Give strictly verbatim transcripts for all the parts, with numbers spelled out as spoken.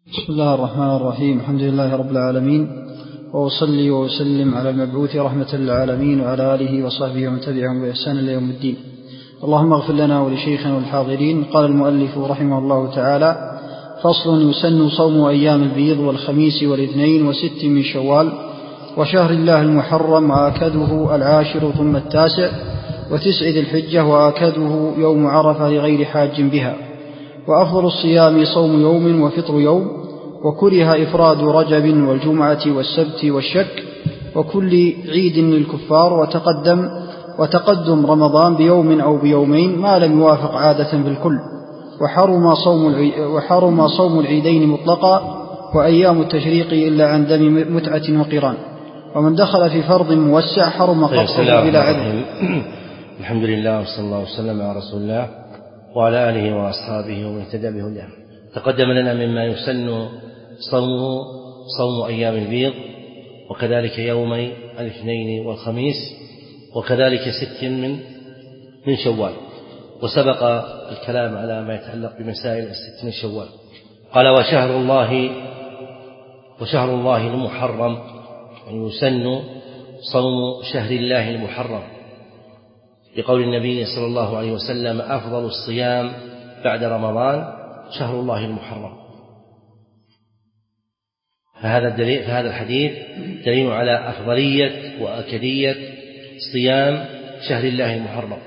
بسم الله الرحمن الرحيم. الحمد لله رب العالمين، وأصلي وأسلم على المبعوث رحمة للعالمين وعلى آله وصحبه ومن تبعهم بإحسان إلى يوم الدين. اللهم اغفر لنا ولشيخنا والحاضرين. قال المؤلف رحمه الله تعالى: فصل: يسن صوم أيام البيض والخميس والاثنين وست من شوال وشهر الله المحرم، وآكده العاشر ثم التاسع، وتسع ذي الحجة، وآكده يوم عرفة لغير حاج بها. وأفضل الصيام صوم يوم وفطر يوم، وكره إفراد رجب والجمعة والسبت والشك، وكل عيد للكفار، وتقدم وتقدم رمضان بيوم أو بيومين ما لم يوافق عادة بالكل. وحرم صوم وحرم صوم العيدين مطلقا، وأيام التشريق إلا عن دم متعة وقران. ومن دخل في فرض موسع حرم قطعه بلا عذر. الحمد لله وصلى الله وسلم على رسول الله وعلى آله وأصحابه ومن اهتدى بهداه. تقدم لنا مما يسن صومه صوم أيام البيض، وكذلك يومي الاثنين والخميس، وكذلك ست من من شوال. وسبق الكلام على ما يتعلق بمسائل الست من شوال. قال: وشهر الله وشهر الله المحرم، يعني يسن صوم شهر الله المحرم، لقول النبي صلى الله عليه وسلم: أفضل الصيام بعد رمضان شهر الله المحرم. فهذا الدليل فهذا الحديث دليل على أفضلية وأكدية صيام شهر الله المحرم.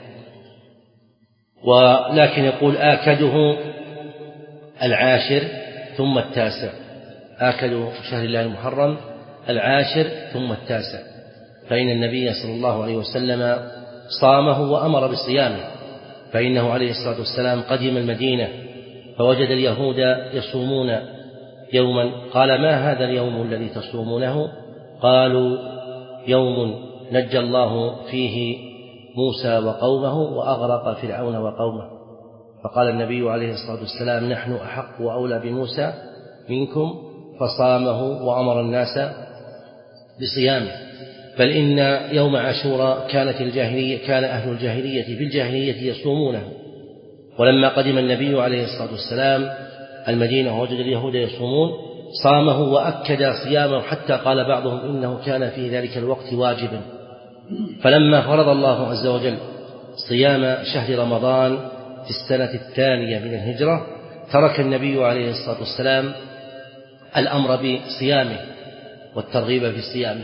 ولكن يقول: آكده العاشر ثم التاسع. آكد شهر الله المحرم العاشر ثم التاسع، فإن النبي صلى الله عليه وسلم صامه وأمر بصيامه، فإنه عليه الصلاة والسلام قدم المدينة فوجد اليهود يصومون يوما، قال: ما هذا اليوم الذي تصومونه؟ قالوا: يوم نجى الله فيه موسى وقومه وأغرق فرعون وقومه. فقال النبي عليه الصلاة والسلام: نحن أحق وأولى بموسى منكم، فصامه وأمر الناس بصيامه. بل إن يوم عاشوراء كانت الجاهلية كان أهل الجاهلية في الجاهلية يصومونه، ولما قدم النبي عليه الصلاة والسلام المدينة ووجد اليهود يصومون صامه وأكد صيامه، حتى قال بعضهم إنه كان في ذلك الوقت واجبا. فلما فرض الله عز وجل صيام شهر رمضان في السنة الثانية من الهجرة، ترك النبي عليه الصلاة والسلام الأمر بصيامه والترغيب في صيامه،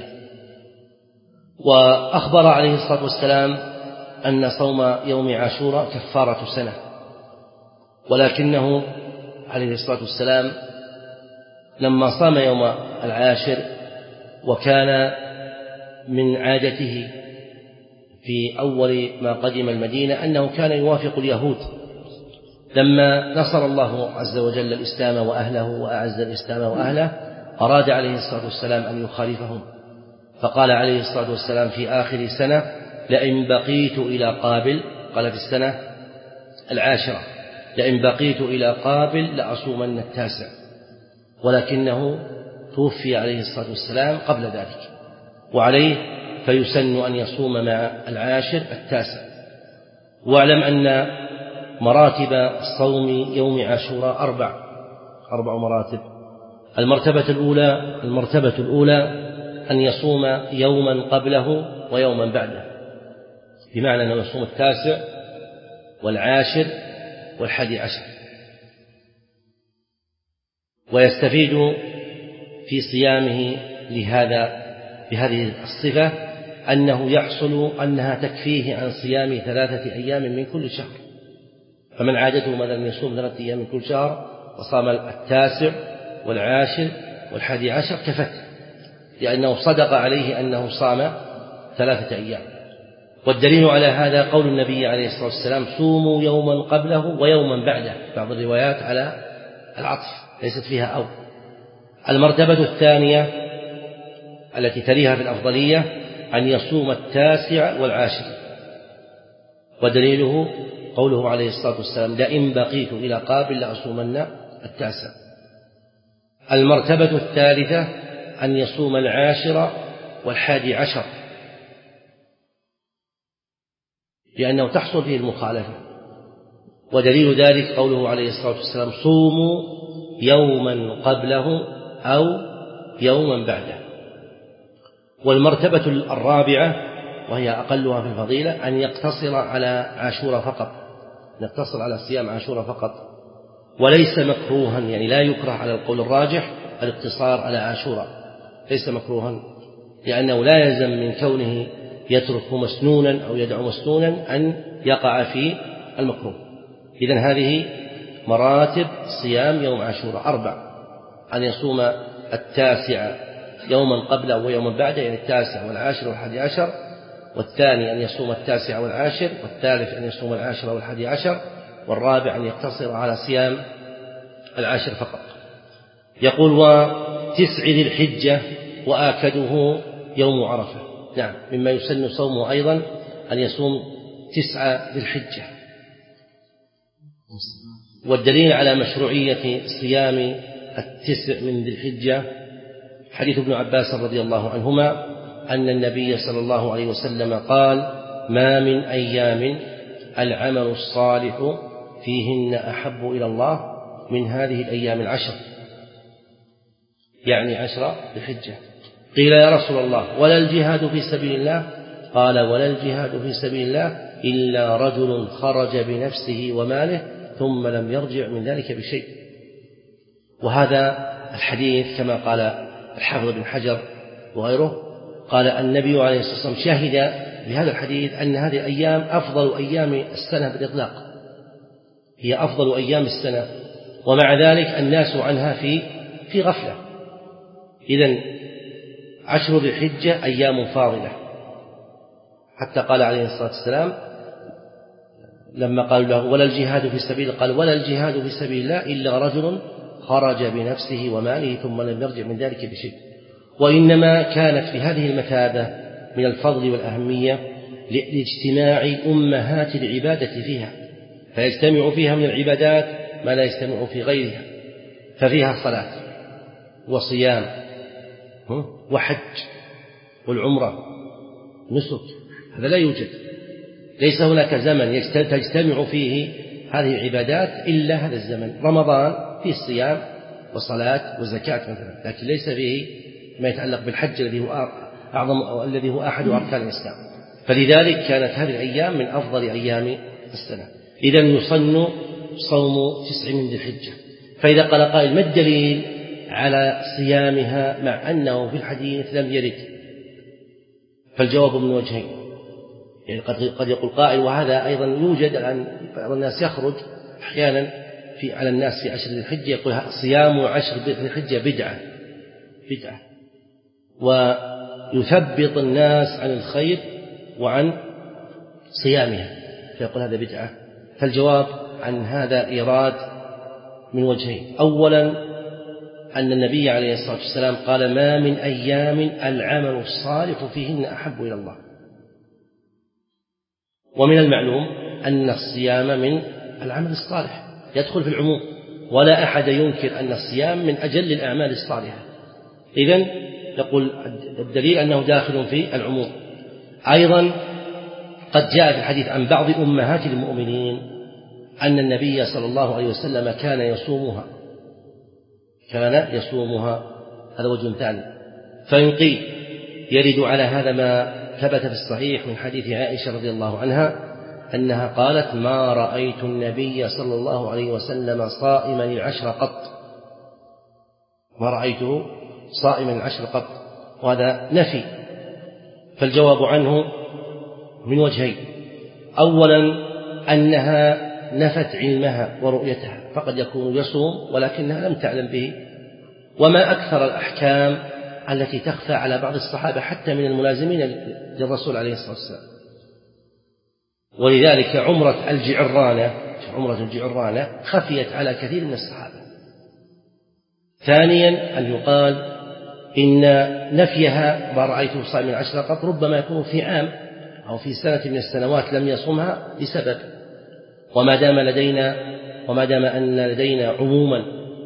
وأخبر عليه الصلاة والسلام أن صوم يوم عاشوراء كفارة سنة. ولكنه عليه الصلاة والسلام لما صام يوم العاشر، وكان من عادته في أول ما قدم المدينة أنه كان يوافق اليهود، لما نصر الله عز وجل الإسلام وأهله وأعز الإسلام وأهله أراد عليه الصلاة والسلام أن يخالفهم، فقال عليه الصلاة والسلام في آخر سنة: لئن بقيت إلى قابل، قال في السنة العاشرة: لئن بقيت إلى قابل لأصومن التاسع. ولكنه توفي عليه الصلاة والسلام قبل ذلك، وعليه فيسن أن يصوم مع العاشر التاسع. واعلم أن مراتب صوم يوم عاشوراء أربع أربع مراتب. المرتبة الأولى المرتبة الأولى أن يصوم يوما قبله ويوما بعده، بمعنى أنه يصوم التاسع والعاشر والحادي عشر. ويستفيد في صيامه لهذا بهذه الصفة أنه يحصل أنها تكفيه عن صيام ثلاثة أيام من كل شهر. فمن عادته مثلا يصوم ثلاثة أيام من كل شهر وصام التاسع والعاشر والحادي عشر كفته، لأنه صدق عليه أنه صام ثلاثة أيام. والدليل على هذا قول النبي عليه الصلاة والسلام: صوموا يوما قبله ويوما بعده. بعض الروايات على العطف ليست فيها أو. المرتبة الثانية التي تليها في الأفضلية أن يصوم التاسع والعاشر، ودليله قوله عليه الصلاة والسلام: لئن بقيت إلى قابل لأصومن التاسع. المرتبة الثالثة أن يصوم العاشر والحادي عشر، لأنه تحصل فيه المخالفة. ودليل ذلك قوله عليه الصلاة والسلام: صوموا يوما قبله أو يوما بعده. والمرتبة الرابعة وهي أقلها في الفضيلة أن يقتصر على عاشوراء فقط، يقتصر على صيام عاشوراء فقط، وليس مكروها، يعني لا يكره على القول الراجح الاقتصار على عاشوراء، ليس مكروها، لأنه لا يلزم من كونه يترك مسنونا أو يدعو مسنونا أن يقع في المكروه. إذن هذه مراتب صيام يوم عاشوراء أربع: أن يصوم التاسع يوما قبله ويوما بعده، يعني التاسع والعاشر والحادي عشر، والثاني أن يصوم التاسع والعاشر، والثالث أن يصوم العاشر والحادي عشر، والرابع أن يقتصر على صيام العاشر فقط. يقول: وتسع ذي الحجة وآكده يوم عرفة. نعم، مما يسن صومه أيضا أن يصوم تسعة ذي الحجة. والدليل على مشروعية صيام التسع من ذي الحجة حديث ابن عباس رضي الله عنهما أن النبي صلى الله عليه وسلم قال: ما من أيام العمل الصالح فيهن أحب إلى الله من هذه الأيام العشر، يعني عشر ذي الحجة. قيل: يا رسول الله ولا الجهاد في سبيل الله؟ قال: ولا الجهاد في سبيل الله إلا رجل خرج بنفسه وماله ثم لم يرجع من ذلك بشيء. وهذا الحديث كما قال الحافظ بن حجر وغيره، قال النبي عليه الصلاة والسلام شهد بهذا الحديث أن هذه الأيام أفضل أيام السنة بالإطلاق، هي أفضل أيام السنة، ومع ذلك الناس عنها في في غفلة. إذن عشر ذي الحجة أيام فاضلة، حتى قال عليه الصلاة والسلام لما قالوا له: ولا الجهاد في سبيل الله؟ قال: ولا الجهاد في سبيل الله إلا رجل خرج بنفسه وماله ثم لم يرجع من ذلك بشيء. وإنما كانت في هذه المثابة من الفضل والأهمية لاجتماع أمهات العبادة فيها، فيجتمع فيها من العبادات ما لا يجتمع في غيرها، ففيها صلاة وصيام وحج والعمرة نسك، هذا لا يوجد، ليس هناك زمن تجتمع فيه هذه العبادات إلا هذا الزمن. رمضان فيه الصيام وصلاة وزكاة مثلا، لكن ليس فيه ما يتعلق بالحج الذي هو أعظم أو الذي هو أحد أركان الإسلام. فلذلك كانت هذه الأيام من أفضل أيام السنة. إذن يصن صوم تسع من ذي الحجة. فإذا قال قائل: ما الدليل على صيامها مع أنه في الحديث لم يرد؟ فالجواب من وجهين. يعني قد يقول قائل: وهذا أيضا يوجد الآن، بعض الناس يخرج أحيانا في على الناس في عشر ذي الحجة يقول صيام عشر ذي الحجة بدعة بدعة ويثبط الناس عن الخير وعن صيامها، فيقول هذا بدعة. فالجواب عن هذا إيراد من وجهين: أولا أن النبي عليه الصلاة والسلام قال: ما من أيام العمل الصالح فيهن أحب إلى الله. ومن المعلوم أن الصيام من العمل الصالح يدخل في العموم، ولا أحد ينكر أن الصيام من أجل الأعمال الصالحة. إذن يقول الدليل أنه داخل في العموم. أيضا قد جاء في الحديث عن بعض أمهات المؤمنين أن النبي صلى الله عليه وسلم كان يصومها كان يصومها هذا وجه ثاني. فإن قيل يرد على هذا ما ثبت في الصحيح من حديث عائشة رضي الله عنها أنها قالت: ما رأيت النبي صلى الله عليه وسلم صائما العشر قط، ما رأيته صائما العشر قط، وهذا نفي. فالجواب عنه من وجهين: أولا أنها نفت علمها ورؤيتها، فقد يكون يصوم ولكنها لم تعلم به، وما أكثر الأحكام التي تخفى على بعض الصحابة حتى من الملازمين للرسول عليه الصلاة والسلام. ولذلك عمرة الجعرانة عمرة الجعرانة خفيت على كثير من الصحابة. ثانيا أن يقال إن نفيها ما رأيته صائم العشر قط ربما يكون في عام أو في سنة من السنوات لم يصمها لسبب، وما دام لدينا وما دام أن لدينا عموما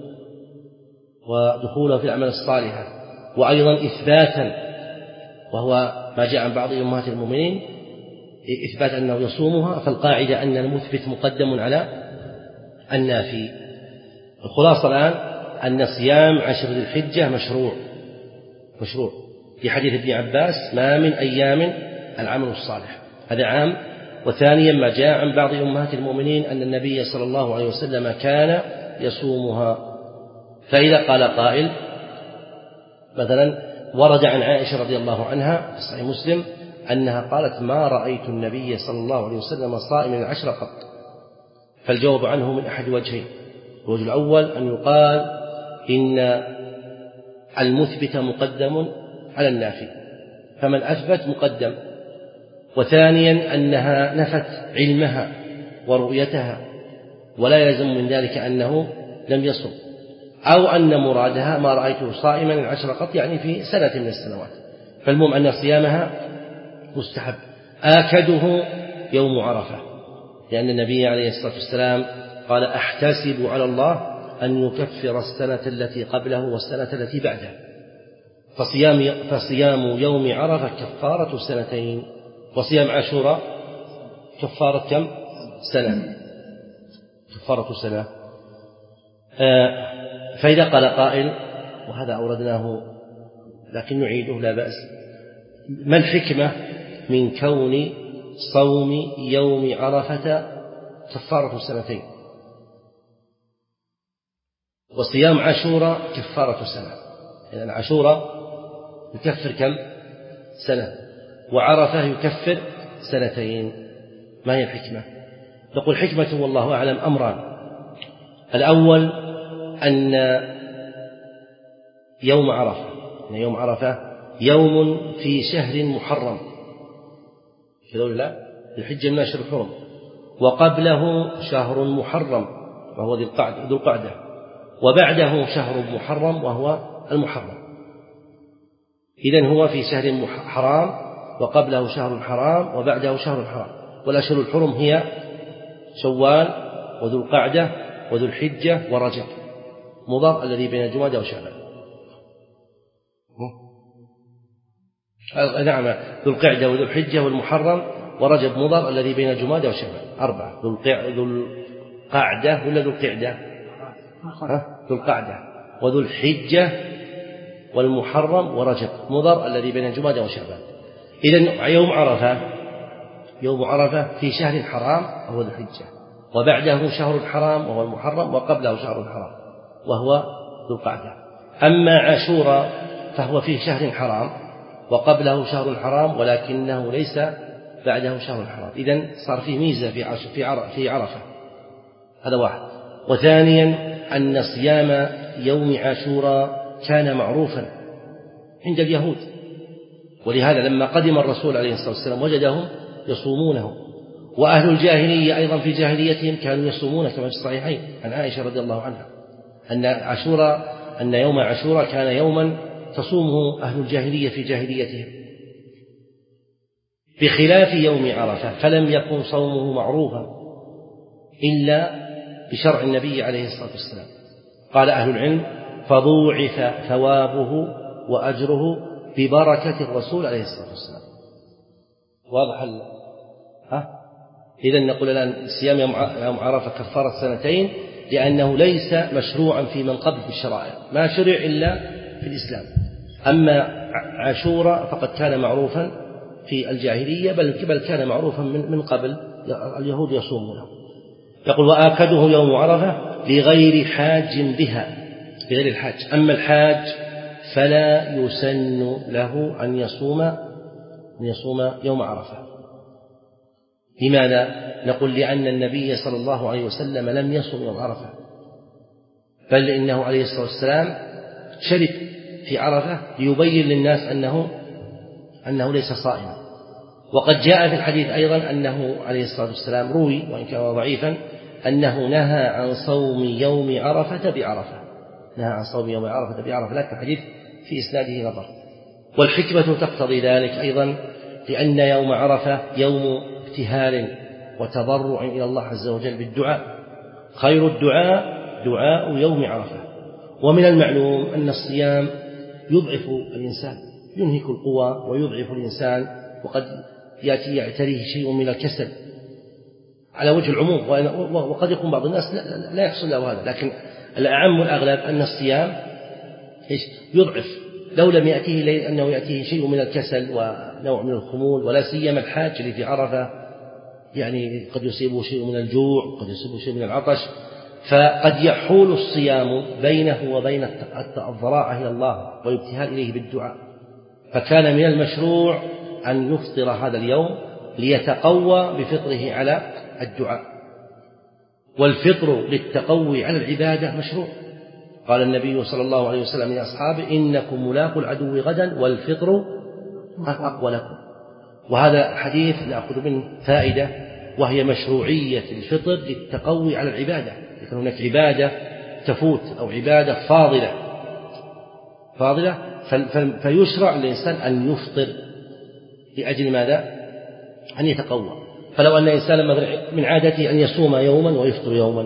ودخوله في الأعمال الصالحة وأيضا إثباتا، وهو ما جاء عن بعض أمهات المؤمنين إثبات أنه يصومها، فالقاعدة أن المثبت مقدم على النافي. الخلاصة الآن أن صيام عشر ذي الحجة مشروع مشروع في حديث ابن عباس ما من أيام العمل الصالح، هذا عام. وثانيا ما جاء عن بعض أمهات المؤمنين أن النبي صلى الله عليه وسلم كان يصومها. فإذا قال قائل مثلا ورد عن عائشة رضي الله عنها في صحيح مسلم أنها قالت ما رأيت النبي صلى الله عليه وسلم صائما العشر قط، فالجواب عنه من أحد وجهين. الوجه الأول أن يقال إن المثبت مقدم على النافي، فمن أثبت مقدم. وثانيا أنها نفت علمها ورؤيتها، ولا يلزم من ذلك أنه لم يصم، أو أن مرادها ما رأيته صائما العشر قط يعني في سنة من السنوات. فالمهم أن صيامها مستحب. آكده يوم عرفة، لأن النبي عليه الصلاة والسلام قال أحتسب على الله أن يكفر السنة التي قبله والسنة التي بعده. فصيام, فصيام يوم عرفة كفارة سنتين، وصيام عاشوراء كفارة كم سنة؟ كفارة سنة. آه فإذا قال قائل، وهذا أوردناه لكن نعيده لا بأس، ما الحكمة من كون صوم يوم عرفة كفارة سنتين وصيام عاشوراء كفارة سنة؟ لأن يعني عاشوراء يكفر كم سنة وعرفة يكفر سنتين، ما هي الحكمة؟ نقول حكمة والله أعلم أمران. الأول أن يوم عرفة أن يوم عرفة يوم في شهر محرم، كذول لا الحجة من أشهر الحرم، وقبله شهر محرم وهو ذو القعدة, ذو القعدة وبعده شهر محرم وهو المحرم. إذن هو في شهر حرام وقبله شهر حرام وبعده شهر حرام. والأشهر الحرم هي شوال وذو القعدة وذو الحجة ورجب مضر الذي بين جمادى وشعبان. نعم ذو القعدة وذو الحجة والمحرم ورجب مضر الذي بين جمادى وشعبان أربعة. ذو القعدة ولا ذو القعدة؟ ذو القعدة وذو الحجة والمحرم ورجب مضر الذي بين جمادى وشعبان. إذن يوم عرفة يوم عرفة في شهر حرام وهو ذو الحجة، وبعده شهر حرام وهو المحرم، وقبله شهر حرام وهو ذو القعدة. أما عاشوراء فهو في شهر حرام وقبله شهر حرام ولكنه ليس بعده شهر حرام. إذن صار فيه ميزة في عرفة. هذا واحد. وثانيا أن صيام يوم عاشوراء كان معروفا عند اليهود، ولهذا لما قدم الرسول عليه الصلاة والسلام وجدهم يصومونه. وأهل الجاهلية أيضا في جاهليتهم كانوا يصومون كما في الصحيحين عن عائشة رضي الله عنها أن عاشوراء أن يوم عاشوراء كان يوما تصومه أهل الجاهلية في جاهليتهم بخلاف يوم عرفة، فلم يكن صومه معروفا إلا بشرع النبي عليه الصلاة والسلام. قال أهل العلم فضوعف ثوابه وأجره ببركة الرسول عليه الصلاة والسلام. واضح ال... ها؟ إذن نقول الآن صيام يوم عرفة كفارة سنتين لأنه ليس مشروعا في من قبل في الشرائع، ما شرع إلا في الإسلام. أما عاشوراء فقد كان معروفا في الجاهلية بل بل كان معروفا من من قبل، اليهود يصومونه. يقول وآكده يوم عرفة لغير حاج بها، لغير الحاج. أما الحاج فلا يسن له أن يصوم أن يصوم يوم عرفة. لماذا؟ نقول لأن النبي صلى الله عليه وسلم لم يصم يوم عرفة، بل إنه عليه الصلاة والسلام شرب في عرفة ليبين للناس أنه أنه ليس صائما. وقد جاء في الحديث أيضا أنه عليه الصلاة والسلام روي وإن كان ضعيفا أنه نهى عن صوم يوم عرفة بعرفة، نهى عن صوم يوم عرفة بعرفة، لكن الحديث في إسناده نظر. والحكمة تقتضي ذلك أيضا لأن يوم عرفة يوم ابتهال وتضرع إلى الله عز وجل بالدعاء، خير الدعاء دعاء يوم عرفة. ومن المعلوم أن الصيام يضعف الإنسان، ينهك القوى ويضعف الإنسان، وقد يأتي يعتريه شيء من الكسل على وجه العموم، وقد يكون بعض الناس لا يحصل له هذا، لكن الأعم والأغلب أن الصيام يضعف، لو لم يأتيه أنه يأتيه شيء من الكسل ونوع من الخمول، ولا سيما الحاج اللي في عرفة يعني قد يصيبه شيء من الجوع، قد يصيبه شيء من العطش، فقد يحول الصيام بينه وبين الضراعة إلى الله والابتهال إليه بالدعاء، فكان من المشروع أن يفطر هذا اليوم ليتقوى بفطره على الدعاء. والفطر للتقوي على العبادة مشروع. قال النبي صلى الله عليه وسلم لأصحابه: إنكم ملاقوا العدو غدا والفطر أقوى لكم. وهذا حديث نأخذ منه فائدة، وهي مشروعية الفطر للتقوي على العبادة. يكون هناك عبادة تفوت أو عبادة فاضلة فاضلة فيشرع للإنسان أن يفطر لأجل ماذا؟ أن يتقوى. فلو أن إنسان من عادته أن يصوم يوما ويفطر يوما،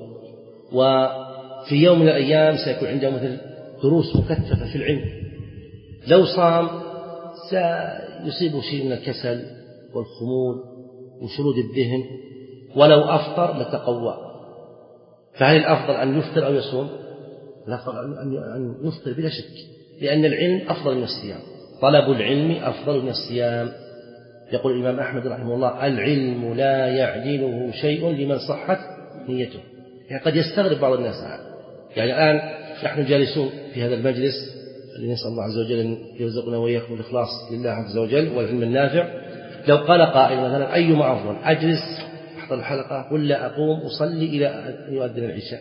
وفي يوم من الأيام سيكون عنده مثل دروس مكثفة في العلم، لو صام سيصيبه شيء من الكسل والخمول وشرود الذهن، ولو أفطر لتقوى. فهل الأفضل أن يفطر أو يصوم؟ الأفضل أن يفطر بلا شك، لأن العلم أفضل من الصيام، طلب العلم أفضل من الصيام. يقول الإمام أحمد رحمه الله: العلم لا يعدله شيء لمن صحت نيته. يعني قد يستغرب بعض الناس، يعني الآن نحن جالسون في هذا المجلس الذي نسأل الله عز وجل أن يرزقنا وإياكم الإخلاص لله عز وجل والعلم النافع. لو قال قائل مثلا: أيما أفضل، أجلس أحضر الحلقة ولا أقوم أصلي إلى أن يؤذن العشاء؟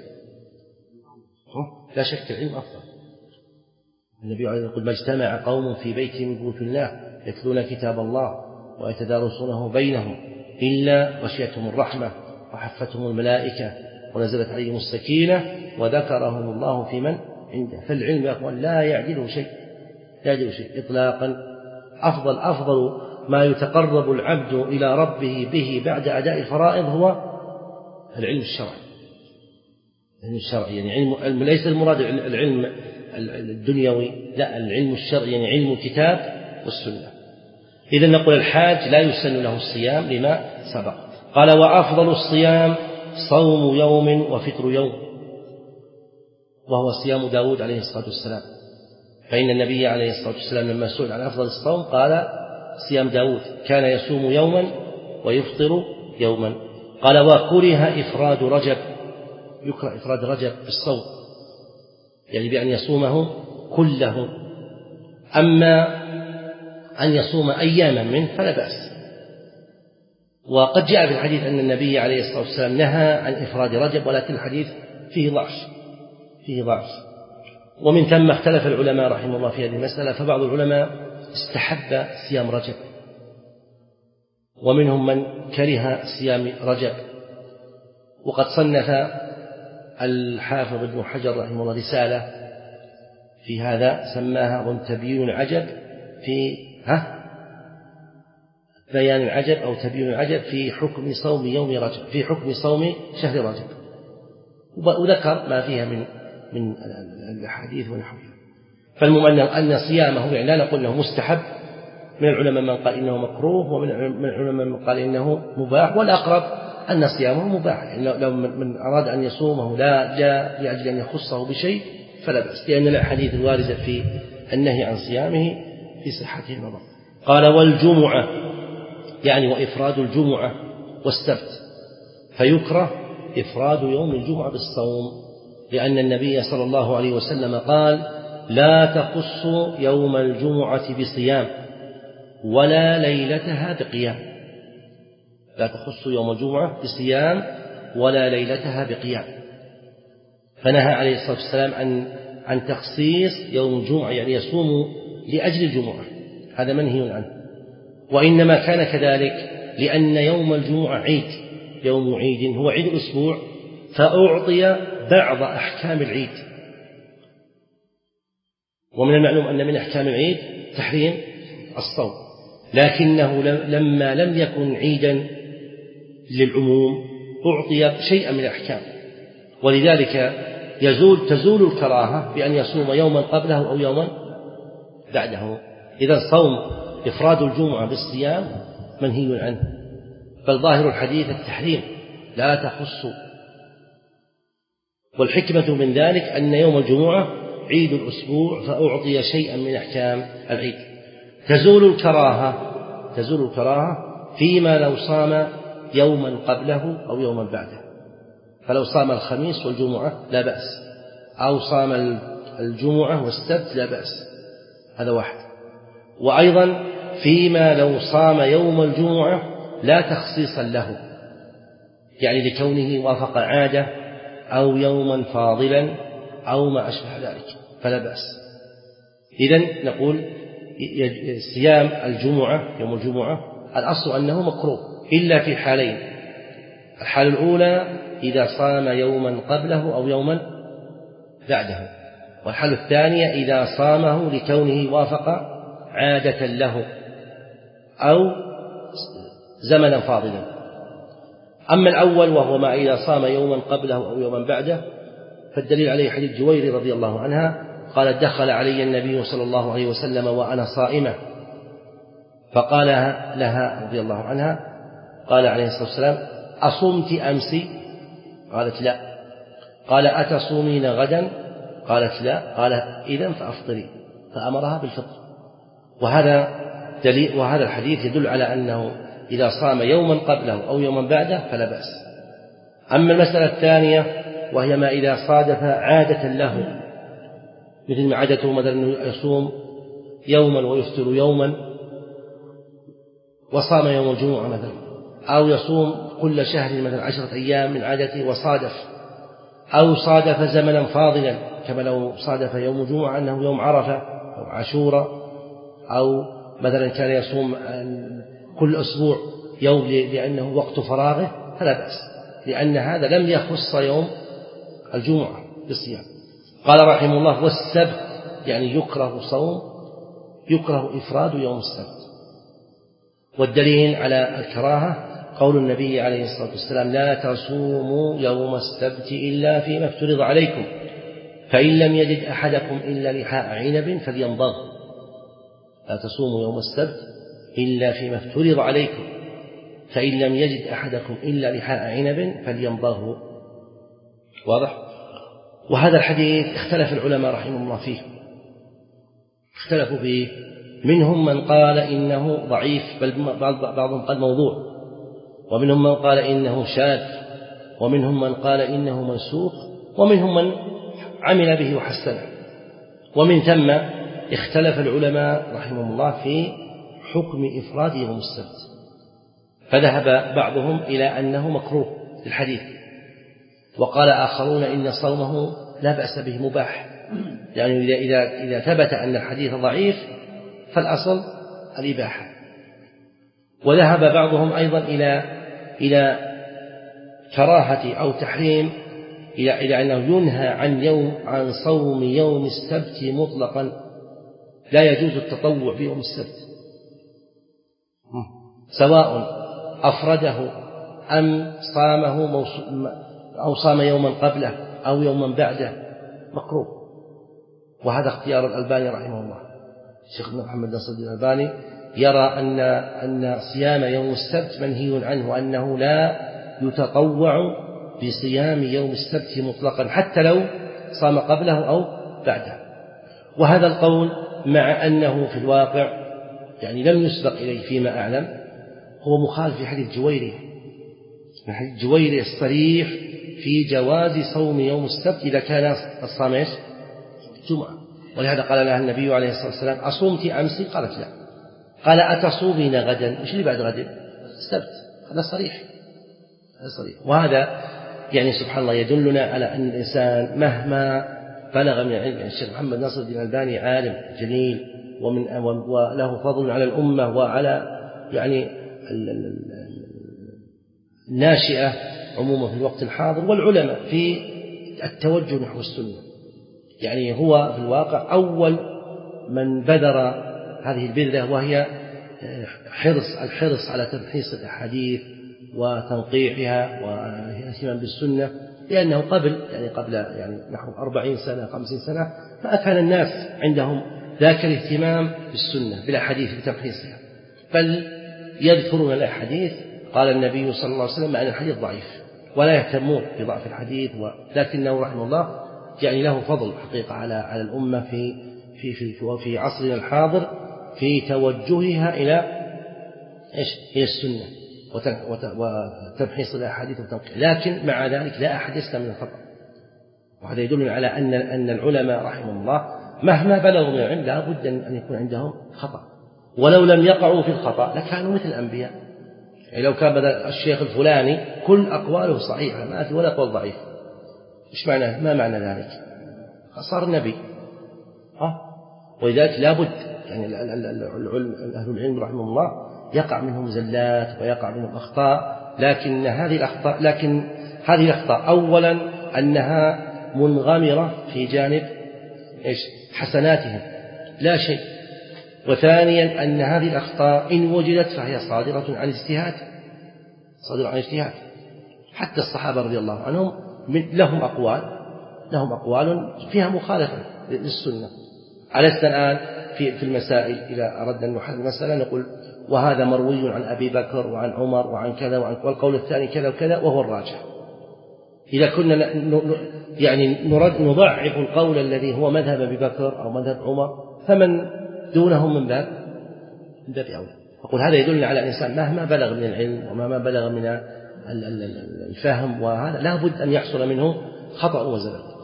لا شك العلم أفضل. النبي عليه الصلاة والسلام يقول: ما اجتمع قوم في بيت من بيوت الله يتلون كتاب الله ويتدارسونه بينهم إلا غشيتهم الرحمة وحفتهم الملائكة ونزلت عليهم السكينة وذكرهم الله في من عنده. فالعلم يا أخوان لا يعدله شيء، لا يعدله شيء إطلاقا. أفضل أفضل ما يتقرب العبد إلى ربه به بعد أداء الفرائض هو العلم الشرعي. العلم الشرعي يعني علم، ليس المراد العلم الدنيوي، لا، العلم الشرعي يعني علم الكتاب والسنة. إذا نقول الحاج لا يسن له الصيام لما سبق. قال: وأفضل الصيام صوم يوم وفطر يوم، وهو صيام داود عليه الصلاة والسلام. فإن النبي عليه الصلاة والسلام لما سئل عن أفضل الصوم قال: صيام داود كان يصوم يوما ويفطر يوما. قال: وكره إفراد رجب، يكره إفراد رجب بالصوم، يعني بأن يصومه كله. أما أن يصوم أياما منه فلا بأس. وقد جاء في الحديث أن النبي عليه الصلاة والسلام نهى عن إفراد رجب، ولكن الحديث فيه ضعف فيه ضعف ومن ثم اختلف العلماء رحمه الله في هذه المسألة، فبعض العلماء استحب صيام رجب، ومنهم من كره صيام رجب. وقد صنف الحافظ ابن حجر رحمه الله رسالة في هذا سماها تبيين العجب في ها بيان العجب أو تبيين العجب في حكم صوم يوم رجب، في حكم صوم شهر رجب، وذكر ما فيها من من الحديث ونحوها. فالمهم أن صيامه يعني لا نقول أنه مستحب، من العلماء من قال إنه مكروه، ومن العلماء من قال إنه مباح، والأقرب أن صيامه مباح. يعني لو من أراد أن يصومه لا جاء لأجل أن يخصه بشيء فلا بأس، لأن الأحاديث الواردة في النهي عن صيامه في صحته نظر. قال: والجمعة يعني وإفراد الجمعة والسبت، فيكره إفراد يوم الجمعة بالصوم، لأن النبي صلى الله عليه وسلم قال: لا تخص يوم الجمعة بصيام ولا ليلتها بقيام. لا تخص يوم الجمعة بصيام ولا ليلتها بقيام. فنهى عليه الصلاة والسلام عن عن تخصيص يوم الجمعة، يعني يصوم لأجل الجمعة، هذا منهي عنه. وإنما كان كذلك لأن يوم الجمعة عيد، يوم عيد هو عيد الأسبوع، فأعطي بعض أحكام العيد. ومن المعلوم أن من أحكام العيد تحريم الصوم، لكنه لما لم يكن عيدا للعموم أعطي شيئا من الأحكام، ولذلك يزول تزول الكراهة بأن يصوم يوما قبله أو يوما بعده. إذا صوم إفراد الجمعة بالصيام منهي عنه، بل ظاهر الحديث التحريم، لا تخص والحكمة من ذلك أن يوم الجمعة عيد الأسبوع فأعطي شيئا من أحكام العيد. تزول الكراهة تزول الكراهة فيما لو صام يوما قبله أو يوما بعده، فلو صام الخميس والجمعة لا بأس، أو صام الجمعة والسبت لا بأس، هذا واحد. وأيضا فيما لو صام يوم الجمعة لا تخصيصا له، يعني لكونه وافق عادة أو يوما فاضلا أو ما أشبه ذلك فلا بأس. إذن نقول صيام الجمعة يوم الجمعة الأصل أنه مكروه إلا في حالين: الحالة الأولى إذا صام يوما قبله أو يوما بعده، والحالة الثانية إذا صامه لكونه وافق عادة له أو زمنا فاضلا. أما الأول وهو ما إذا صام يوما قبله أو يوما بعده فالدليل عليه حديث جويري رضي الله عنها قالت: دخل علي النبي صلى الله عليه وسلم وأنا صائمة فقال لها رضي الله عنها، قال عليه الصلاة والسلام: أصمت أمس؟ قالت: لا. قال: أتصومين غدا؟ قالت: لا. قال: إذن فأفطري، فأمرها بالفطر. وهذا دليل، وهذا الحديث يدل على أنه إذا صام يوما قبله أو يوما بعده فلا بأس. أما المسألة الثانية وهي ما إذا صادف عادة له، مثل ما عادته مثلا يصوم يوما ويفطر يوما وصام يوم الجمعة مثلا، أو يصوم كل شهر مثلا عشرة أيام من عادته وصادف، أو صادف زمنا فاضلا كما لو صادف يوم الجمعة أنه يوم عرفة أو عاشوراء، أو مثلا كان يصوم كل أسبوع يوم لأنه وقت فراغه فلا بأس، لأن هذا لم يخص يوم الجمعة بالصيام. قال رحمه الله: والسبت يعني يكره صوم يكره إفراد يوم السبت. والدليل على الكراهة قول النبي عليه الصلاة والسلام: لا تصوموا يوم السبت إلا فيما افترض عليكم، فإن لم يجد أحدكم إلا لحاء عنب فليمضغ. لا تصوموا يوم السبت إلا فيما افترض عليكم، فإن لم يجد أحدكم إلا لحاء عنب فليمضغه. واضح؟ وهذا الحديث اختلف العلماء رحمهم الله فيه، اختلفوا فيه، منهم من قال إنه ضعيف، بل بعضهم قال موضوع، ومنهم من قال إنه شاذ، ومنهم من قال إنه منسوخ، ومنهم من عمل به وحسنه. ومن ثم اختلف العلماء رحمهم الله في حكم إفراد يوم السبت، فذهب بعضهم إلى أنه مكروه للحديث، وقال آخرون إن صومه لا بأس به مباح، يعني إذا, إذا, إذا ثبت أن الحديث ضعيف فالأصل الإباحة. وذهب بعضهم أيضا إلى إلى كراهة أو تحريم، إلى إلى أنه ينهى عن يوم عن صوم يوم السبت مطلقا، لا يجوز التطوع بيوم السبت، سواء أفرده أم صامه أو صام يوما قبله أو يوما بعده، مكروه. وهذا اختيار الألباني رحمه الله. الشيخ محمد ناصر الدين الألباني يرى أن أن صيام يوم السبت منهي عنه، وأنه لا يتطوع بصيام يوم السبت مطلقا حتى لو صام قبله أو بعده. وهذا القول مع أنه في الواقع يعني لم يسبق إليه فيما أعلم، هو مخالف في حديث جويري، من حديث جويري الصريح في جواز صوم يوم السبت إذا كان الصام ايش؟ الجمعة. ولهذا قال لها النبي عليه الصلاة والسلام: أصمت أمس؟ قالت: لا. قال: أتصومين غدا؟ إيش اللي بعد غد؟ السبت. هذا صريح، هذا صريح. وهذا يعني سبحان الله يدلنا على أن الإنسان مهما بلغ من العلم، يعني الشيخ محمد ناصر الدين الألباني عالم جليل ومن وله فضل على الأمة وعلى يعني الناشئة عموما في الوقت الحاضر، والعلماء في التوجه نحو السنة. يعني هو في الواقع أول من بذر هذه البذرة، وهي حرص الحرص على تمحيص الأحاديث وتنقيحها والاهتمام بالسنة، لأنه قبل يعني قبل يعني نحو أربعين سنة خمسين سنة ما كان الناس عندهم ذاك الاهتمام بالسنة بالأحاديث بتمحيصها، بل يذكرون الأحاديث قال النبي صلى الله عليه وسلم مع أن الحديث ضعيف، ولا يهتمون بضعف الحديث، ولكنه رحمه الله يعني له فضل حقيقة على على الأمة في في في في عصرنا الحاضر في توجهها إلى إيش إلى السنة وتمحيص الأحاديث وتنقيح، لكن مع ذلك لا أحد يسلم من الخطأ. وهذا يدل على أن أن العلماء رحمهم الله مهما بلغوا من العلم لا بد أن يكون عندهم خطأ، ولو لم يقعوا في الخطأ لكانوا مثل الأنبياء. يعني لو كان بدأ الشيخ الفلاني كل أقواله صحيحة ما في ولا قول ضعيف، إيش معنى ما معنى ذلك؟ صار نبي. أه؟ ولذلك لا بد يعني أهل العلم رحمه الله يقع منهم زلات ويقع منهم أخطاء، لكن هذه الأخطاء لكن هذه الأخطاء أولا أنها منغمرة في جانب إيش حسناتهم لا شيء، وثانيا أن هذه الأخطاء إن وجدت فهي صادرة عن اجتهاد صادرة عن اجتهاد. حتى الصحابة رضي الله عنهم لهم أقوال لهم أقوال فيها مخالفة للسنة. ألسنا الآن في في المسائل إذا أردنا أن نحل المسألة نقول وهذا مروي عن أبي بكر وعن عمر وعن كذا وعن والقول الثاني كذا وكذا وهو الراجح. إذا كنا يعني نرد نضعف القول الذي هو مذهب أبي بكر أو مذهب عمر فمن دونهم من باب من باب أولى. أقول هذا يدل على الإنسان مهما بلغ من العلم ومهما بلغ من الفهم وهذا لا بد أن يحصل منه خطأ وزلل.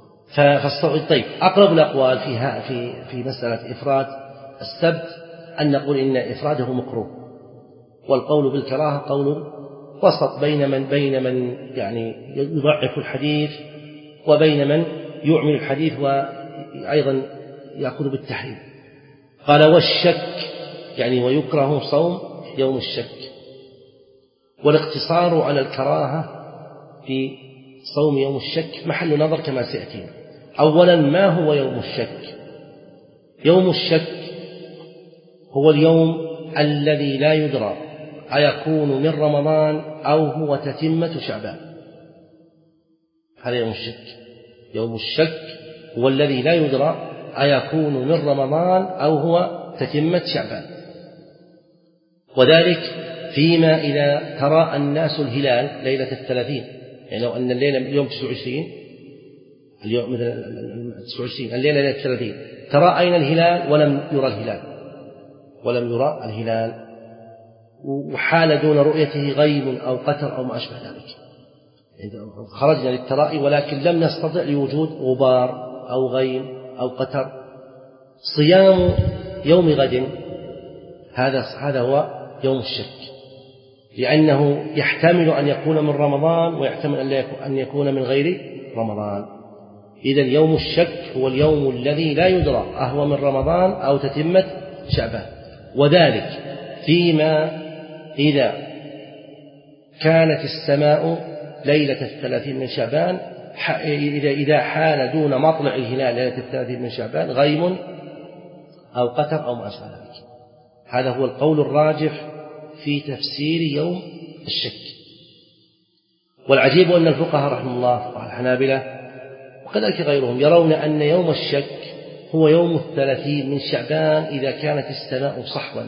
طيب أقرب الأقوال فيها في في مسألة إفراد السبت أن نقول إن إفراده مكروه، والقول بالكراهة قول وسط بين من بين من يعني يضعف الحديث وبين من يعمل الحديث وأيضا يأخذ بالتحريم. قال والشك يعني ويكره صوم يوم الشك، والاقتصار على الكراهة في صوم يوم الشك محل نظر كما سيأتينا. أولا ما هو يوم الشك؟ يوم الشك هو اليوم الذي لا يدرى أيكون من رمضان أو هو تتمة شعبان. هذا يوم الشك. يوم الشك هو الذي لا يدرى أيكون من رمضان أو هو تتمة شعبان، وذلك فيما إذا ترى الناس الهلال ليلة الثلاثين. يعني لو أن الليلة يوم تسعة وعشرين اليوم مثلا تسعة وعشرين الليلة ليلة الثلاثين ترى أين الهلال ولم يرى الهلال ولم يرى الهلال وحال دون رؤيته غيم أو قتر أو ما أشبه ذلك، خرجنا للترائي ولكن لم نستطع لوجود غبار أو غيم أو قتر، صيام يوم غد هذا هذا هو يوم الشك، لأنه يحتمل أن يكون من رمضان ويحتمل أن يكون من غير رمضان. إذن يوم الشك هو اليوم الذي لا يدرى أهو من رمضان أو تتمة شعبان، وذلك فيما إذا كانت السماء ليلة الثلاثين من شعبان إذا إذا حال دون مطلع الهلال ليلة الثلاثين من شعبان غيم أو قتر أو ما أشبه ذلك. هذا هو القول الراجح في تفسير يوم الشك. والعجيب أن الفقهاء رحمه الله والحنابلة وكذلك غيرهم يرون أن يوم الشك هو يوم الثلاثين من شعبان إذا كانت السماء صحوا.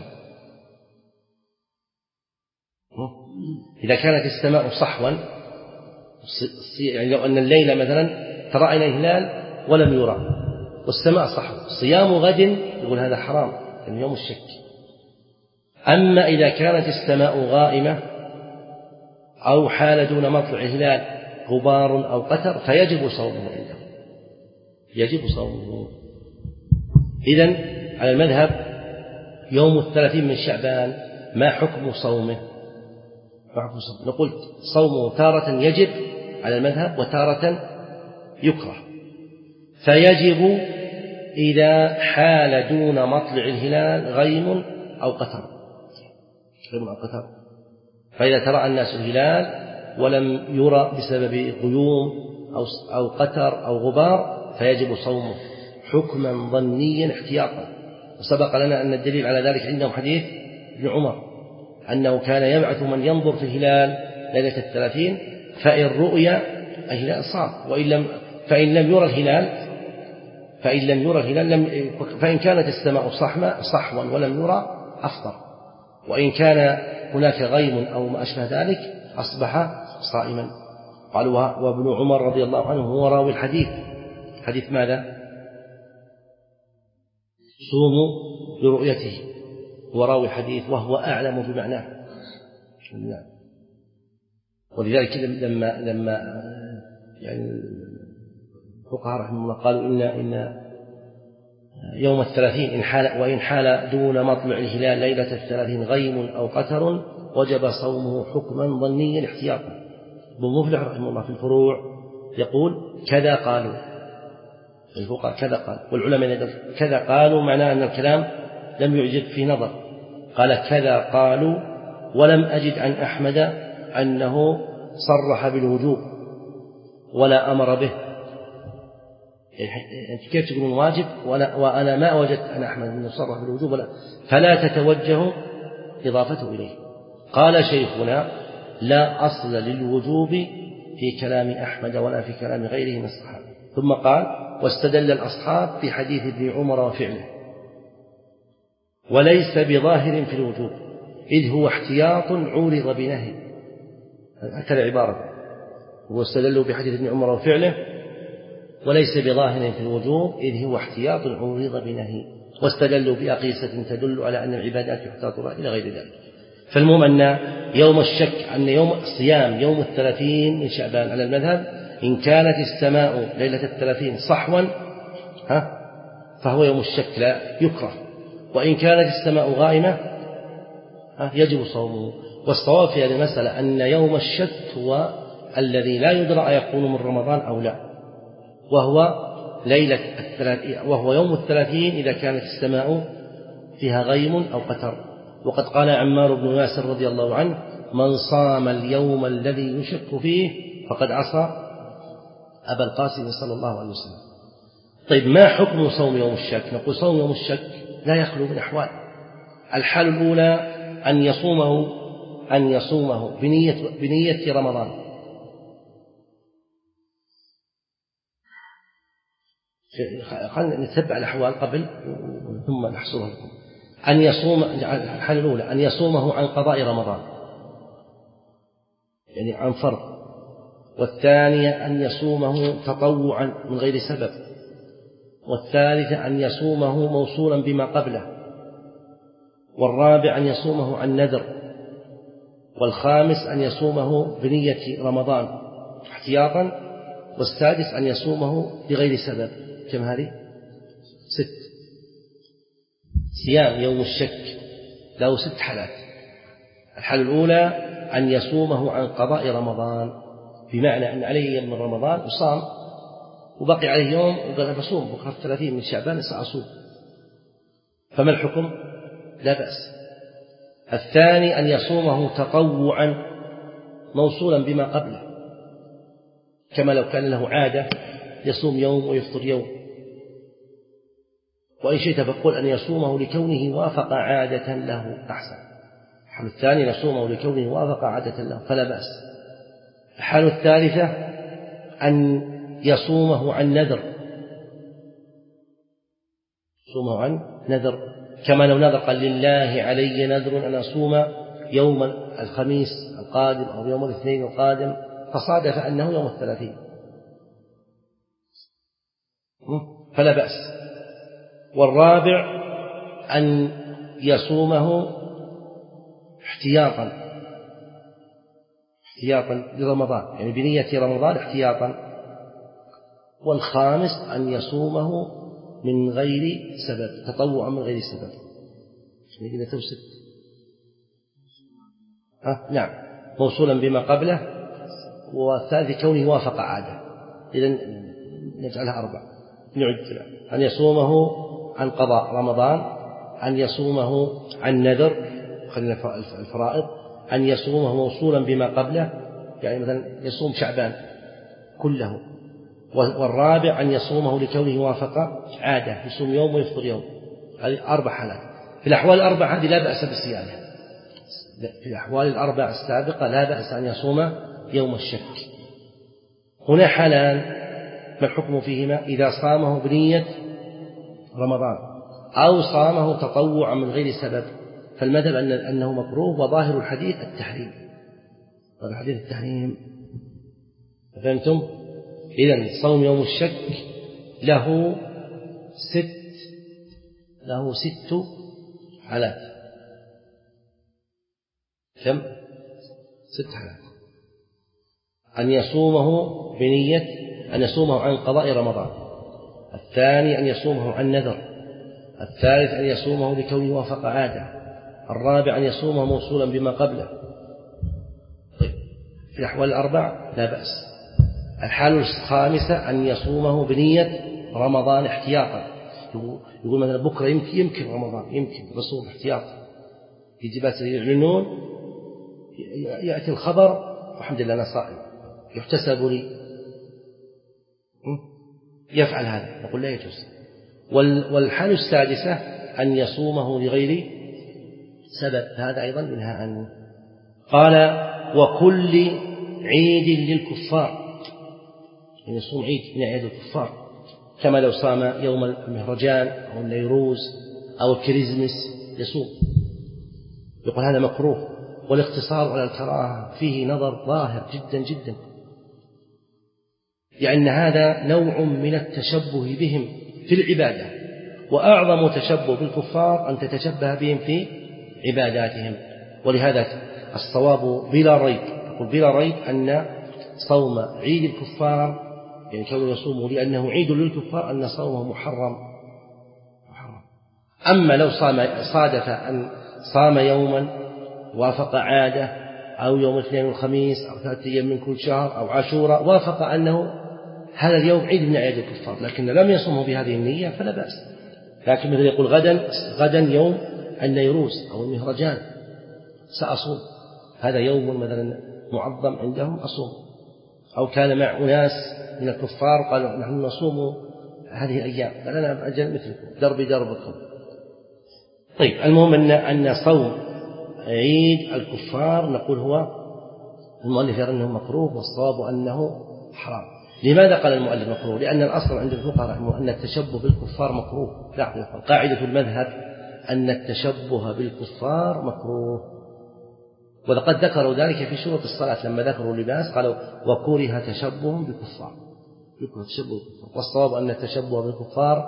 إذا كانت السماء صحوا يعني لو أن الليلة مثلا ترأينا الهلال ولم يرى والسماء صحو صيام غد يقول هذا حرام يعني يوم الشك. أما إذا كانت السماء غائمة أو حال دون مطلع الهلال غبار أو قتر فيجب صومه عنده يجب صومه. إذن على المذهب يوم الثلاثين من شعبان ما حكم صومه؟ نقول صومه تارة يجب على المذهب وتارة يكره، فيجب إذا حال دون مطلع الهلال غيم أو قتر غيم أو قتر. فإذا ترى الناس الهلال ولم يرى بسبب غيوم أو أو قتر أو غبار فيجب صومه حكما ظنيا احتياطا. وسبق لنا أن الدليل على ذلك عندهم حديث ابن عمر أنه كان يبعث من ينظر في الهلال ليلة الثلاثين فإن رؤي الهلال صام وإن لم فإن لم يرى الهلال فإن لم يرى الهلال لم فإن كانت السماء صحما صحوا ولم يرى أفطر، وإن كان هناك غيم أو ما أشبه ذلك أصبح صائما. قالوا وابن عمر رضي الله عنه هو راوي الحديث. حديث ماذا؟ صوموا لرؤيته، هو راوي الحديث وهو أعلم بمعناه. ولذلك لما لما يعني الفقهاء رحمه الله قالوا إن إن يوم الثلاثين إن حال وإن حال دون مطلع الهلال ليلة الثلاثين غيم أو قتر وجب صومه حكما ظنيا احتياطا. ابن مفلح رحمه الله في الفروع يقول كذا قالوا، الفقهاء كذا قال، والعلماء كذا قالوا، معناه أن الكلام لم يعجب في نظر. قال كذا قالوا ولم أجد عن أحمد أنه صرح بالوجوب ولا أمر به. أنت كيف تقولون واجب وأنا, وأنا ما وجدت عن أحمد أنه صرح بالوجوب ولا، فلا تتوجه إضافته إليه. قال شيخنا لا أصل للوجوب في كلام أحمد ولا في كلام غيره من الصحابة. ثم قال واستدل الأصحاب في حديث ابن عمر وفعله وليس بظاهر في الوجوب إذ هو احتياط عورض بنهي. هكذا عبارة، واستدلوا بحديث ابن عمر وفعله وليس بظاهر في الوجوب إذ هو احتياط عورض بنهي، واستدلوا بأقيسة تدل على أن العبادات يحتاط لها إلى غير ذلك. فالمهم أن يوم الشك أن يوم صيام يوم الثلاثين من شعبان على المذهب إن كانت السماء ليلة الثلاثين صحوا ها فهو يوم الشك لا يكره، وإن كانت السماء غائمة يجب صومه. والصواب في هذه المسألة أن يوم الشك هو الذي لا يدرى أيكون من رمضان أو لا، وهو ليلة الثلاثين وهو يوم الثلاثين إذا كانت السماء فيها غيم أو قتر. وقد قال عمار بن ياسر رضي الله عنه من صام اليوم الذي يشك فيه فقد عصى أبا القاسم صلى الله عليه وسلم. طيب ما حكم صوم يوم الشك؟ نقول صوم يوم الشك لا يخلو من أحوال. الحال الأولى أن يصومه أن يصومه بنية, بنية رمضان، خلينا نتبع الأحوال قبل ثم نحصرها لكم. أن يصوم الحالة الأولى أن يصومه عن قضاء رمضان يعني عن فرض، والثانية أن يصومه تطوعا من غير سبب، والثالثة أن يصومه موصولا بما قبله، والرابع أن يصومه عن نذر، والخامس أن يصومه بنية رمضان احتياطا، والسادس أن يصومه بغير سبب. كم هذه؟ ست. صيام يوم الشك له ست حالات. الحالة الأولى أن يصومه عن قضاء رمضان، بمعنى أن عليه يوم من رمضان وصام وبقي عليه يوم وقال بصوم بكرة الثلاثين من شعبان سأصوم، فما الحكم؟ لا بأس. الثاني أن يصومه تطوعا موصولا بما قبله، كما لو كان له عادة يصوم يوم ويفطر يوم، وإن شئت فقل أن يصومه لكونه وافق عادة له أحسن. الحال الثاني يصومه لكونه وافق عادة له فلا بأس. الحال الثالثة أن يصومه عن نذر، يصومه عن نذر كما لو نذر قال لله علي نذر أن أصوم يوم الخميس القادم أو يوم الاثنين القادم، فصادف أنه يوم الثلاثين فلا بأس. والرابع أن يصومه احتياطا احتياطا لرمضان يعني بنية رمضان احتياطا. والخامس أن يصومه من غير سبب، تطوعا من غير سبب. كذا توسط ها نعم موصولا بما قبله، والثالث كونه وافق عادة. إذن نجعلها أربع. نعد أن يصومه عن قضاء رمضان، أن يصومه عن نذر خلينا الفرائض، أن يصومه موصولا بما قبله يعني مثلا يصوم شعبان كله، والرابع أن يصومه لكونه وافق عادة يصوم يوم ويفطر يوم. هذه أربع حالات. في الأحوال الأربع هذه لا بأس بصيامها، في الأحوال الأربع السابقة لا بأس أن يصوم يوم الشك. هنا حالان ما الحكم فيهما؟ إذا صامه بنية رمضان أو صامه تطوعا من غير سبب، فالمذهب أنه مكروه، وظاهر الحديث التحريم. ظاهر الحديث التحريم فهمتم؟ إذن صوم يوم الشك له ست له ست حالات. كم؟ ست حالات. أن يصومه بنية أن يصومه عن قضاء رمضان، الثاني أن يصومه عن نذر، الثالث أن يصومه لكونه وافق عادة، الرابع أن يصومه موصولا بما قبله. طيب في الأحوال الأربع لا بأس. الحالة الخامسة أن يصومه بنية رمضان احتياطا، يقول مثلا بكرة يمكن, يمكن رمضان يمكن بصوم احتياطا، يجي بس يعلنون يأتي الخبر الحمد لله أنا صائم يحتسب لي، يفعل هذا، نقول لا يجوز. والحالة السادسة أن يصومه لغير سبب، هذا أيضا منها عنه. قال وكل عيد للكفار، يعني يصوم عيد من عيد الكفار، كما لو صام يوم المهرجان أو النيروز أو الكريزمس يصوم، يقول هذا مكروه. والاقتصار على الكراهة فيه نظر ظاهر جدا جدا، لأن هذا نوع من التشبه بهم في العبادة، وأعظم تشبه بالكفار أن تتشبه بهم في عباداتهم. ولهذا الصواب بلا ريب، أقول بلا ريب أن صوم عيد الكفار يعني كونه يصومه لأنه عيد للكفار أن صومه محرم محرم. أما لو صام صادف أن صام يوما وافق عادة أو يوم الاثنين والخميس أو ثلاثة أيام من كل شهر أو عاشوراء، وافق أنه هذا اليوم عيد من أعياد الكفار لكن لم يصومه بهذه النية فلا بأس. لكن مثل يقول غدا غدا يوم النيروز أو المهرجان سأصوم، هذا يوم مثلا معظم عندهم أصوم. أو كان مع أناس من الكفار قالوا نحن نصوم هذه الأيام، قال أنا أجل مثلكم دربي دربكم. طيب المهم أن أن صوم عيد الكفار نقول هو المؤلف يرى أنه مكروه، والصواب أنه حرام. لماذا قال المؤلف مكروه؟ لأن الأصل عند الفقهاء رحمه أن التشبه بالكفار مكروه. لا، قاعدة المذهب أن التشبه بالكفار مكروه، ولقد ذكروا ذلك في شروط الصلاة لما ذكروا اللباس قالوا وكره تشبه بالكفار، يكره تشبه بالكفار، والصواب أن التشبه بالكفار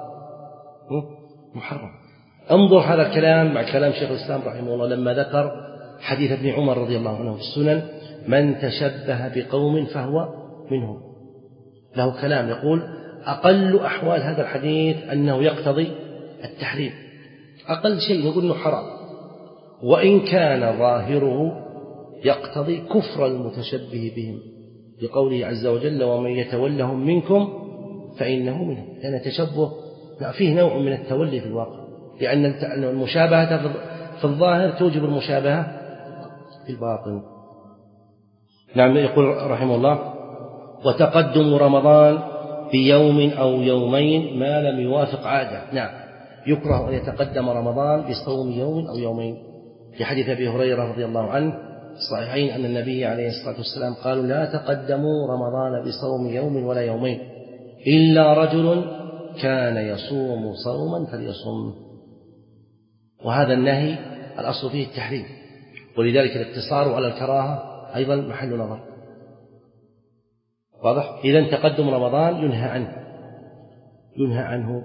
محرم. انظر هذا الكلام مع كلام شيخ الإسلام رحمه الله لما ذكر حديث ابن عمر رضي الله عنه في السنن من تشبه بقوم فهو منهم. له كلام يقول أقل أحوال هذا الحديث أنه يقتضي التحريم، أقل شيء نقول أنه حرام، وإن كان ظاهره يقتضي كفر المتشبه بهم لقوله عز وجل ومن يتولهم منكم فإنه منهم، لأن التشبه فيه نوع من التولي في الواقع، لأن المشابهة في الظاهر توجب المشابهة في الباطن. نعم. يقول رحمه الله وتقدم رمضان بيوم أو يومين ما لم يوافق عادة. نعم، يكره أن يتقدم رمضان بصوم يوم أو يومين، في حديث أبي هريرة رضي الله عنه الصحيحين أن النبي عليه الصلاة والسلام قالوا لا تقدموا رمضان بصوم يوم ولا يومين إلا رجل كان يصوم صوما فليصم. وهذا النهي الأصل فيه التحريم، ولذلك الاقتصار على الكراهة أيضا محل نظر. واضح؟ إذن تقدم رمضان ينهى عنه ينهى عنه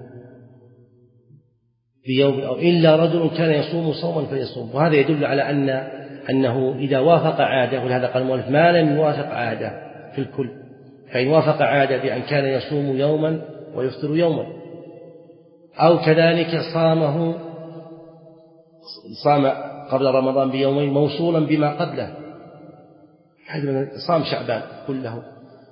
بيوم أو إلا رجل كان يصوم صوما فيصوم. وهذا يدل على أن أنه إذا وافق عادة، ولهذا قال المؤلف ما لم يوافق عادة في الكل، فإن وافق عادة بأن كان يصوم يوما ويفطر يوما، أو كذلك صامه صام قبل رمضان بيومين موصولا بما قبله، صام شعبان كله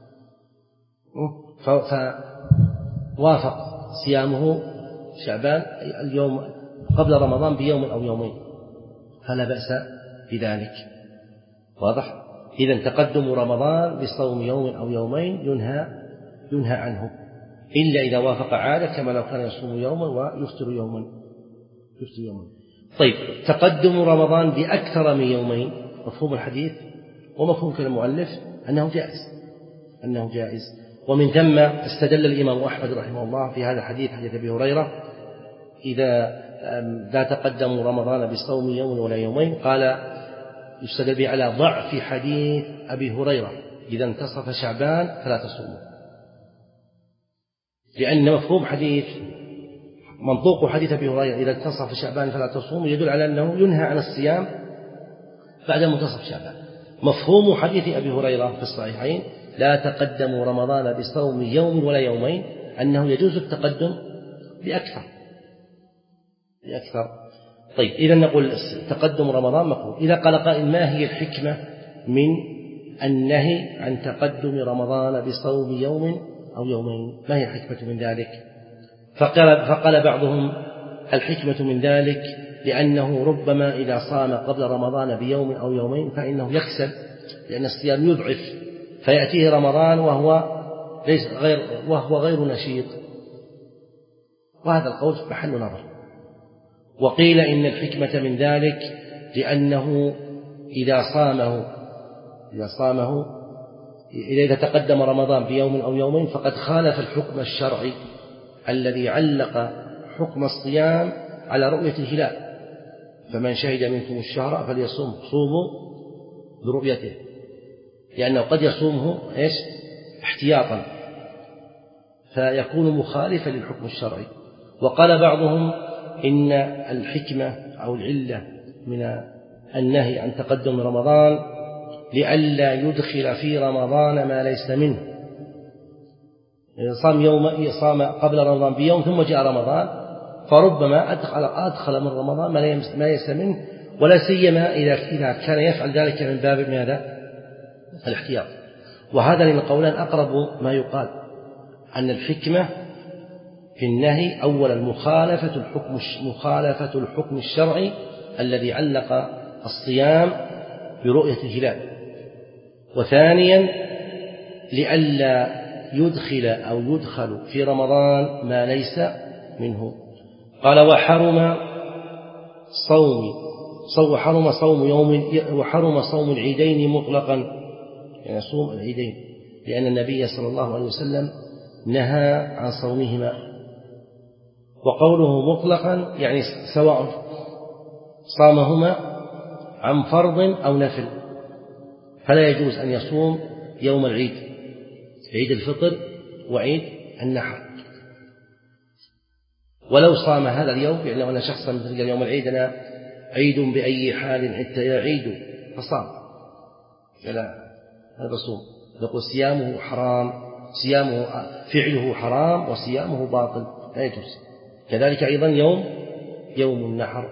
فوافق صيامه شعبان اليوم قبل رمضان بيوم أو يومين فلا بأس بذلك. واضح؟ إذن تقدم رمضان بصوم يوم أو يومين ينهى ينهى عنه إلا إذا وافق عادة كما لو كان يصوم يوما ويفطر يوما يفطر يوما. طيب تقدم رمضان بأكثر من يومين، مفهوم الحديث ومفهوم كلام المؤلف أنه جائز أنه جائز ومن ثم استدل الإمام أحمد رحمه الله في هذا الحديث حديث أبي هريرة إذا لا تقدم رمضان بصوم يوم ولا يومين، قال يستدل به على ضعف حديث أبي هريرة إذا انتصف شعبان فلا تصوموا، لأن مفهوم حديث منطوق حديث أبي هريرة إذا انتصف شعبان فلا تصوموا يدل على أنه ينهى عن الصيام بعد منتصف شعبان. مفهوم حديث أبي هريرة في الصحيحين لا تقدموا رمضان بصوم يوم ولا يومين أنه يجوز التقدم بأكثر بأكثر طيب إذا نقول تقدم رمضان مكروه. إذا قال قائل ما هي الحكمة من النهي عن تقدم رمضان بصوم يوم أو يومين، ما هي الحكمة من ذلك؟ فقال, فقال بعضهم الحكمة من ذلك لأنه ربما إذا صام قبل رمضان بيوم أو يومين فإنه يكسل، لأن الصيام يضعف فيأتيه رمضان وهو ليس غير وهو غير نشيط، وهذا القول محل نظر. وقيل إن الحكمة من ذلك لأنه إذا صامه إذا صامه إذا تقدم رمضان بيوم أو يومين فقد خالف الحكم الشرعي الذي علق حكم الصيام على رؤية الهلال، فمن شهد منكم الشهر فليصوم، صوموا برؤيته، لأنه قد يصومه إيش احتياطا فيكون مخالفا للحكم الشرعي. وقال بعضهم إن الحكمة أو العلة من النهي عن تقدم رمضان لئلا يدخل في رمضان ما ليس منه، صام يوم صام قبل رمضان بيوم ثم جاء رمضان فربما أدخل, أدخل من رمضان ما ليس منه، ولا سيما إذا كان يفعل ذلك من باب ماذا الاحتياط. وهذا من القولان أقرب ما يقال أن الحكمة في النهي أولا مخالفة الحكم مخالفة الحكم الشرعي الذي علق الصيام برؤية الهلال، وثانيا لئلا يدخل أو يدخل في رمضان ما ليس منه. قال وحرم صوم وحرم صوم يوم وحرم صوم العيدين مطلقا، يعني صوم العيدين، لأن النبي صلى الله عليه وسلم نهى عن صومهما. وقوله مطلقا يعني سواء صامهما عن فرض أو نفل، فلا يجوز أن يصوم يوم العيد، عيد الفطر وعيد النحر، ولو صام هذا اليوم، يعني لو أن شخصا مثل يوم العيد أنا عيد بأي حال حتى يعيد فصام، لا هذا صوم، نقول صيامه حرام، صيامه فعله حرام وصيامه باطل لا يجوز. كذلك أيضا يوم يوم النحر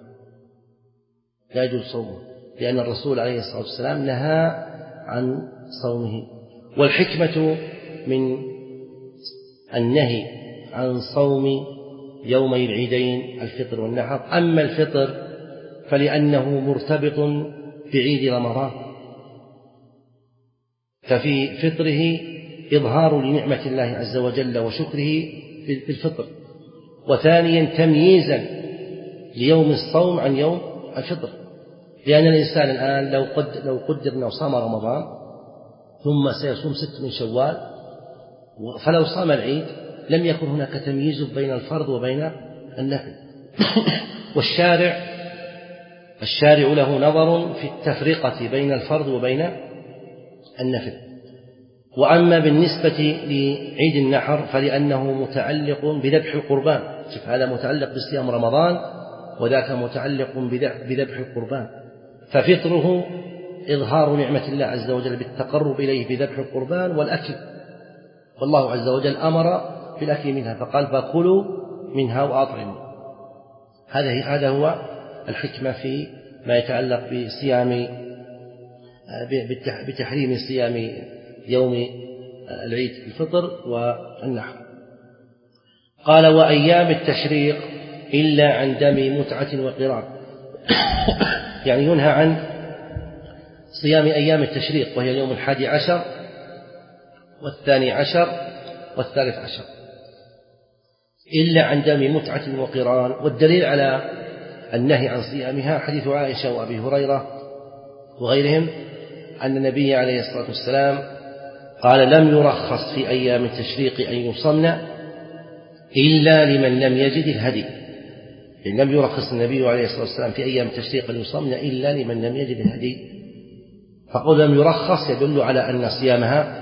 لا يجوز صومه، لأن الرسول عليه الصلاة والسلام نهى عن صومه. والحكمة من النهي عن صوم يومي العيدين الفطر والنحر، أما الفطر فلأنه مرتبط بعيد رمضان، ففي فطره إظهار لنعمة الله عز وجل وشكره بالفطر، وثانيا تمييزا ليوم الصوم عن يوم الفطر، لأن الإنسان الآن لو قدر, لو قدر أنه صام رمضان ثم سيصوم ست من شوال فلو صام العيد لم يكن هناك تمييز بين الفرض وبين النفل. والشارع الشارع له نظر في التفرقة بين الفرض وبين النفل. وأما بالنسبة لعيد النحر فلأنه متعلق بذبح القربان، شوف هذا متعلق بصيام رمضان وذاك متعلق بذبح القربان، ففطره إظهار نعمة الله عز وجل بالتقرب إليه بذبح القربان والأكل، والله عز وجل أمر بالأكل منها فقال فكلوا منها وأطعموا. هذا هذا هو الحكمة في ما يتعلق بصيام بتحريم صيام يوم العيد الفطر والنحر. قال وأيام التشريق إلا عن دم متعة وقران، يعني ينهى عن صيام أيام التشريق وهي اليوم الحادي عشر والثاني عشر والثالث عشر إلا عن دم متعة وقران. والدليل على النهي عن صيامها حديث عائشة وأبي هريرة وغيرهم أن النبي عليه الصلاة والسلام قال لم يرخص في أيام التشريق أن يصمن إلا لمن لم يجد الهدي، يعني لم يرخص النبي عليه الصلاة والسلام في أيام التشريق أن يصمن إلا لمن لم يجد الهدي. فقول لم يرخص يدل على أن صيامها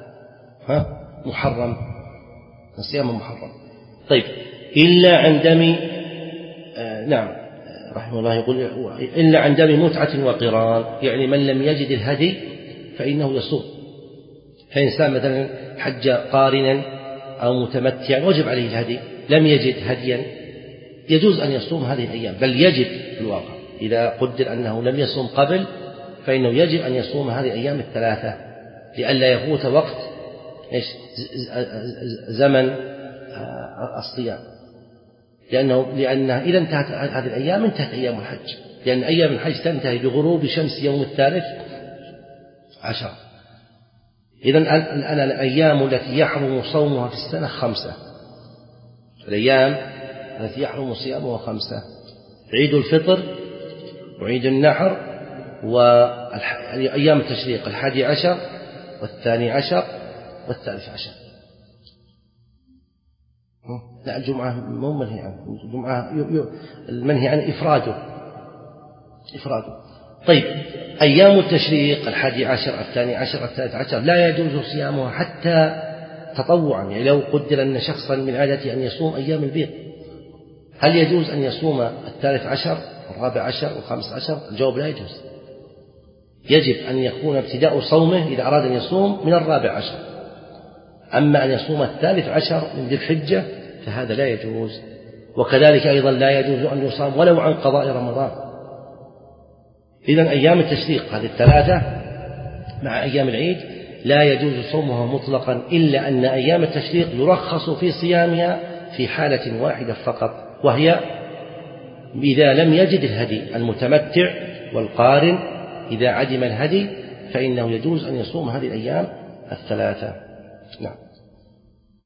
محرم، الصيام محرم. طيب إلا عن دم آه نعم رحمه الله يقول إلا عن دم متعة وقران، يعني من لم يجد الهدي فإنه يصوم. فإنسان مثلا حج قارنا أو متمتعا وجب عليه الهدي، لم يجد هديا يجوز أن يصوم هذه الأيام، بل يجب في الواقع إذا قدر أنه لم يصوم قبل فإنه يجب أن يصوم هذه الأيام الثلاثة لئلا يفوت وقت إيش زمن الصيام، لأنه لأن إذا انتهت هذه الأيام انتهت أيام الحج، لأن أيام الحج تنتهي بغروب شمس يوم الثالث عشر. إذن الآن الأيام التي يحرم صومها في السنة خمسة، الأيام التي يحرم صيامها خمسة: عيد الفطر وعيد النحر وأيام التشريق الحادي عشر والثاني عشر والثالث عشر. لا الجمعة مو منهي عنه، الجمعة المنهي عن إفراده إفراده. طيب أيام التشريق الحادي عشر الثاني عشر الثالث عشر لا يجوز صيامها حتى تطوعا، يعني لو قدر أن شخصا من عادته أن يصوم أيام البيض، هل يجوز أن يصوم الثالث عشر والرابع عشر والخامس عشر؟ الجواب لا يجوز، يجب أن يكون ابتداء صومه إذا أراد أن يصوم من الرابع عشر، أما أن يصوم الثالث عشر من ذي الحجة فهذا لا يجوز. وكذلك أيضا لا يجوز أن يصام ولو عن قضاء رمضان. إذن أيام التشريق هذه الثلاثة مع أيام العيد لا يجوز صومها مطلقا، إلا أن أيام التشريق يرخص في صيامها في حالة واحدة فقط، وهي إذا لم يجد الهدي. المتمتع والقارن إذا عدم الهدي فإنه يجوز أن يصوم هذه الأيام الثلاثة. نعم.